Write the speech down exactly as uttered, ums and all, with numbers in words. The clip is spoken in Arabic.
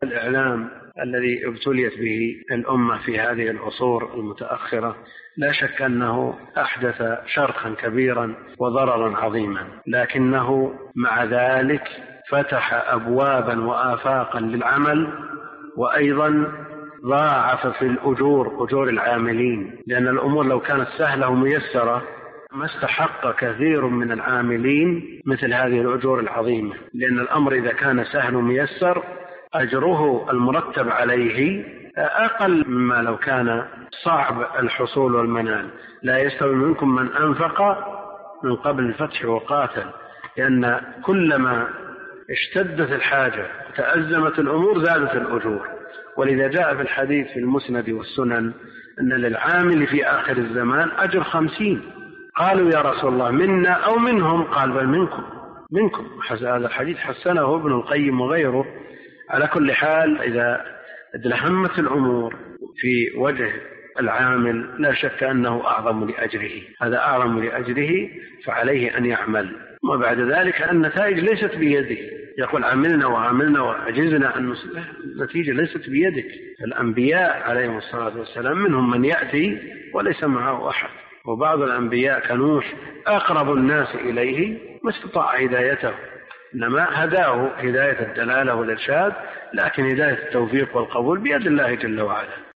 الإعلام الذي ابتليت به الأمة في هذه العصور المتأخرة لا شك أنه أحدث شرخا كبيرا وضررا عظيما، لكنه مع ذلك فتح أبوابا وآفاقا للعمل، وأيضا ضاعف في الأجور أجور العاملين، لأن الأمور لو كانت سهلة وميسرة ما استحق كثير من العاملين مثل هذه الأجور العظيمة، لأن الأمر إذا كان سهل وميسر أجره المرتب عليه أقل مما لو كان صعب الحصول والمنال. لا يستوي منكم من أنفق من قبل الفتح وقاتل، لأن كلما اشتدت الحاجة وتأزمت الأمور زادت الأجور. ولذا جاء في الحديث في المسند والسنن أن للعامل في آخر الزمان أجر خمسين. قالوا يا رسول الله منا أو منهم؟ قال بل منكم منكم. هذا الحديث حسنه ابن القيم وغيره. على كل حال إذا ادلهمت الأمور في وجه العامل لا شك أنه أعظم لأجره، هذا أعظم لأجره فعليه أن يعمل. وبعد ذلك النتائج ليست بيده، يقول عملنا وعملنا وعجزنا أن نصلح، النتيجة ليست بيدك. الأنبياء عليهم الصلاة والسلام منهم من يأتي وليس معه أحد، وبعض الأنبياء كانوا أقرب الناس إليه ما استطاع هدايته، إنما هداه هداية الدلالة والإرشاد، لكن هداية التوفيق والقبول بيد الله جل وعلا.